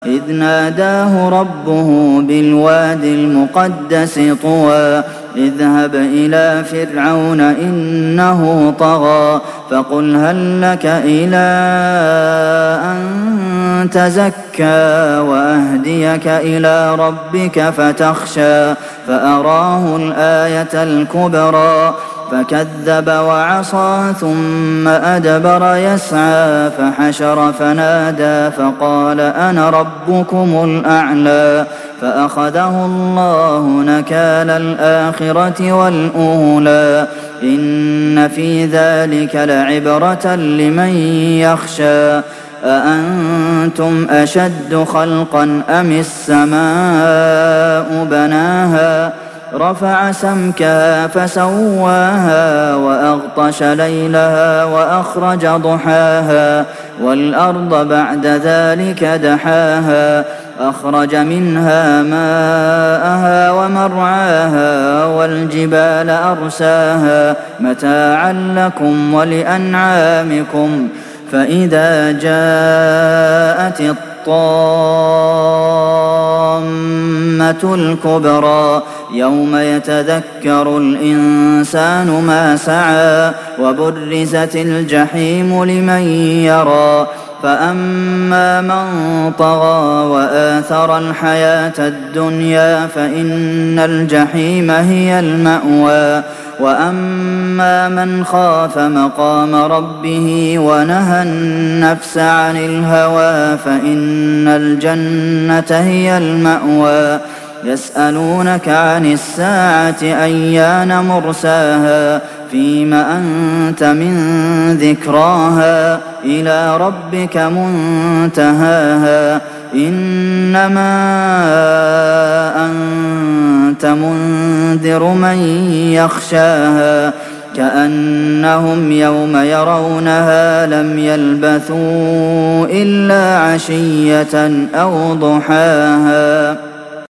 إذ ناداه ربه بالواد المقدس طوى اذهب إلى فرعون إنه طغى فقل هل لك إلى أن تزكى وأهديك إلى ربك فتخشى فأراه الآية الكبرى فكذب وعصى ثم أدبر يسعى فحشر فنادى فقال أنا ربكم الأعلى فأخذه الله نكال الآخرة والأولى إن في ذلك لعبرة لمن يخشى أأنتم أشد خلقا أم السماء بناها رفع سمكها فسواها وأغطش ليلها وأخرج ضحاها والأرض بعد ذلك دحاها أخرج منها ماءها ومرعاها والجبال أرساها متاعا لكم ولأنعامكم فإذا جاءت الطامة الكبرى يوم يتذكر الإنسان ما سعى وبرزت الجحيم لمن يرى فأما من طغى وآثر الحياة الدنيا فإن الجحيم هي المأوى وأما من خاف مقام ربه ونهى النفس عن الهوى فإن الجنة هي المأوى يسألونك عن الساعة أيان مرساها فيم أنت من ذكراها إلى ربك منتهاها إنما أنت منذر من يخشاها كأنهم يوم يرونها لم يلبثوا إلا عشية أو ضحاها